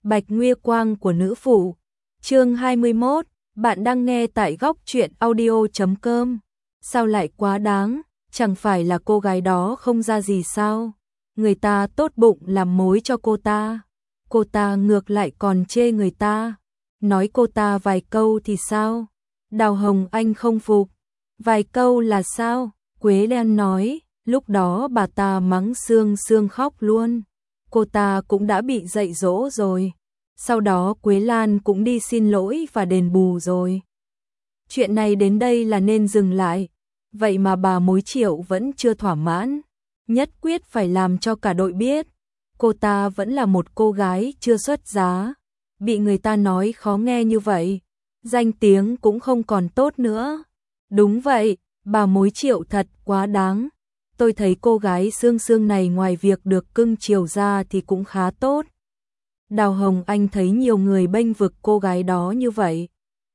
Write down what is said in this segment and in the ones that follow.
Bạch Nguy Quang của nữ phụ. Chương 21, bạn đang nghe tại góc truyện audio.com. Sao lại quá đáng, chẳng phải là cô gái đó không ra gì sao? Người ta tốt bụng làm mối cho cô ta ngược lại còn chê người ta, nói cô ta vài câu thì sao? Đào Hồng Anh không phục. Vài câu là sao? Quế Lan nói, lúc đó bà ta mắng Sương Sương khóc luôn. Cô ta cũng đã bị dạy dỗ rồi. Sau đó Quế Lan cũng đi xin lỗi và đền bù rồi. Chuyện này đến đây là nên dừng lại. Vậy mà bà Mối Triệu vẫn chưa thỏa mãn. Nhất quyết phải làm cho cả đội biết. Cô ta vẫn là một cô gái chưa xuất giá. Bị người ta nói khó nghe như vậy. Danh tiếng cũng không còn tốt nữa. Đúng vậy, bà Mối Triệu thật quá đáng. Tôi thấy cô gái Sương Sương này ngoài việc được cưng chiều ra thì cũng khá tốt. Đào Hồng Anh thấy nhiều người bênh vực cô gái đó như vậy.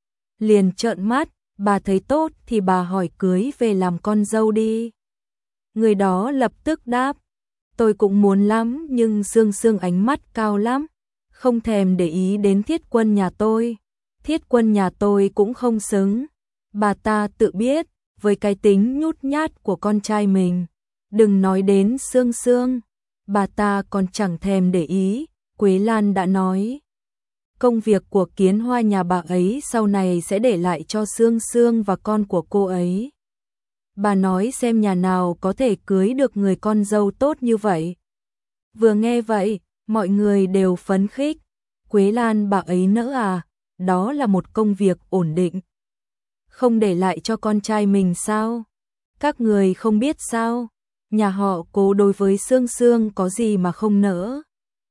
Liền trợn mắt, bà thấy tốt thì bà hỏi cưới về làm con dâu đi. Người đó lập tức đáp, tôi cũng muốn lắm nhưng Sương Sương ánh mắt cao lắm, không thèm để ý đến Thiết Quân nhà tôi. Thiết Quân nhà tôi cũng không xứng. Bà ta tự biết, với cái tính nhút nhát của con trai mình. Đừng nói đến Sương Sương, bà ta còn chẳng thèm để ý. Quế Lan đã nói, công việc của Kiến Hoa nhà bà ấy sau này sẽ để lại cho Sương Sương và con của cô ấy. Bà nói xem nhà nào có thể cưới được người con dâu tốt như vậy. Vừa nghe vậy, mọi người đều phấn khích. Quế Lan bà ấy nỡ à, đó là một công việc ổn định. Không để lại cho con trai mình sao? Các người không biết sao? Nhà họ Cố đối với Sương Sương có gì mà không nỡ.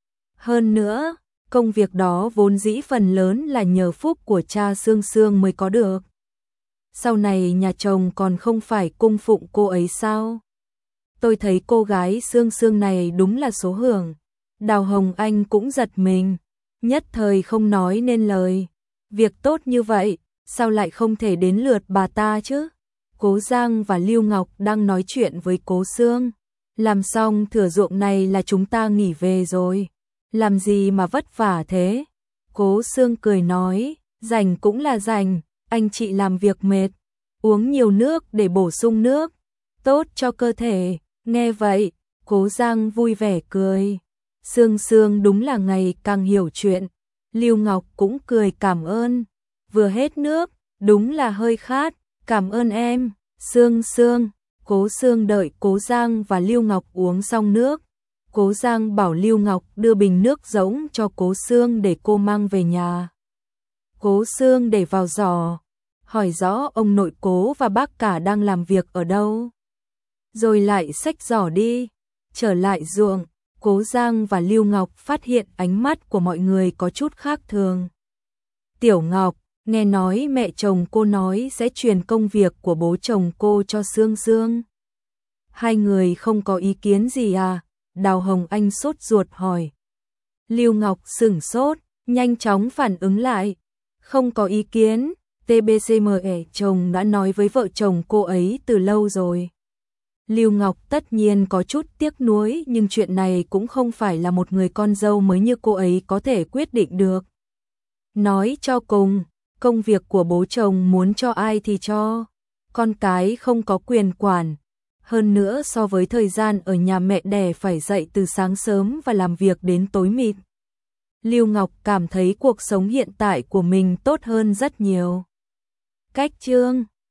Hơn nữa, công việc đó vốn dĩ phần lớn là nhờ phúc của cha Sương Sương mới có được. Sau này nhà chồng còn không phải cung phụng cô ấy sao? Tôi thấy cô gái Sương Sương này đúng là số hưởng. Đào Hồng Anh cũng giật mình, nhất thời không nói nên lời. Việc tốt như vậy, sao lại không thể đến lượt bà ta chứ? Cố Giang và Lưu Ngọc đang nói chuyện với Cố Sương. Làm xong thửa ruộng này là chúng ta nghỉ về rồi. Làm gì mà vất vả thế? Cố Sương cười nói, rảnh cũng là rảnh, anh chị làm việc mệt, uống nhiều nước để bổ sung nước, tốt cho cơ thể. Nghe vậy, Cố Giang vui vẻ cười. Sương Sương đúng là ngày càng hiểu chuyện. Lưu Ngọc cũng cười cảm ơn. Vừa hết nước, đúng là hơi khát, cảm ơn em, Sương Sương. Cố Sương đợi Cố Giang và Lưu Ngọc uống xong nước. Cố Giang bảo Lưu Ngọc đưa bình nước rỗng cho Cố Sương để cô mang về nhà. Cố Sương để vào giỏ, hỏi rõ ông nội Cố và bác cả đang làm việc ở đâu. Rồi lại xách giỏ đi, trở lại ruộng. Cố Giang và Lưu Ngọc phát hiện ánh mắt của mọi người có chút khác thường. Tiểu Ngọc, nghe nói mẹ chồng cô nói sẽ truyền công việc của bố chồng cô cho Sương Sương. Hai người không có ý kiến gì à? Đào Hồng Anh sốt ruột hỏi. Lưu Ngọc sửng sốt, nhanh chóng phản ứng lại. Không có ý kiến, TBCME chồng đã nói với vợ chồng cô ấy từ lâu rồi. Lưu Ngọc tất nhiên có chút tiếc nuối nhưng chuyện này cũng không phải là một người con dâu mới như cô ấy có thể quyết định được. Nói cho cùng, công việc của bố chồng muốn cho ai thì cho, con cái không có quyền quản. Hơn nữa so với thời gian ở nhà mẹ đẻ phải dậy từ sáng sớm và làm việc đến tối mịt. Lưu Ngọc cảm thấy cuộc sống hiện tại của mình tốt hơn rất nhiều. Cách chương